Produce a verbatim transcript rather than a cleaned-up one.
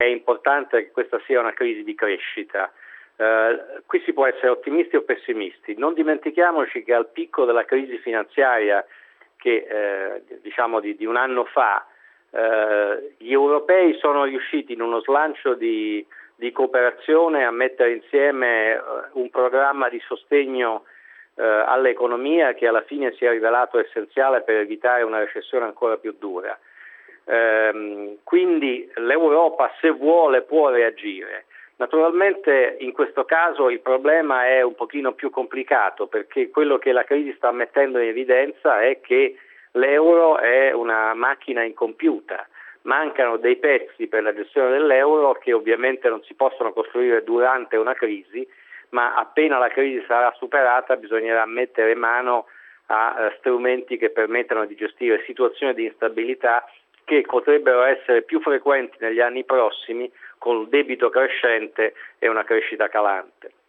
è importante che questa sia una crisi di crescita. Uh, qui si può essere ottimisti o pessimisti. Non dimentichiamoci che al picco della crisi finanziaria che eh, diciamo di, di un anno fa eh, gli europei sono riusciti in uno slancio di, di cooperazione a mettere insieme uh, un programma di sostegno uh, all'economia che alla fine si è rivelato essenziale per evitare una recessione ancora più dura. Uh, quindi l'Europa, se vuole, può reagire. Naturalmente in questo caso il problema è un pochino più complicato, perché quello che la crisi sta mettendo in evidenza è che l'euro è una macchina incompiuta, mancano dei pezzi per la gestione dell'euro che ovviamente non si possono costruire durante una crisi, ma appena la crisi sarà superata bisognerà mettere mano a uh, strumenti che permettano di gestire situazioni di instabilità che potrebbero essere più frequenti negli anni prossimi, con il debito crescente e una crescita calante.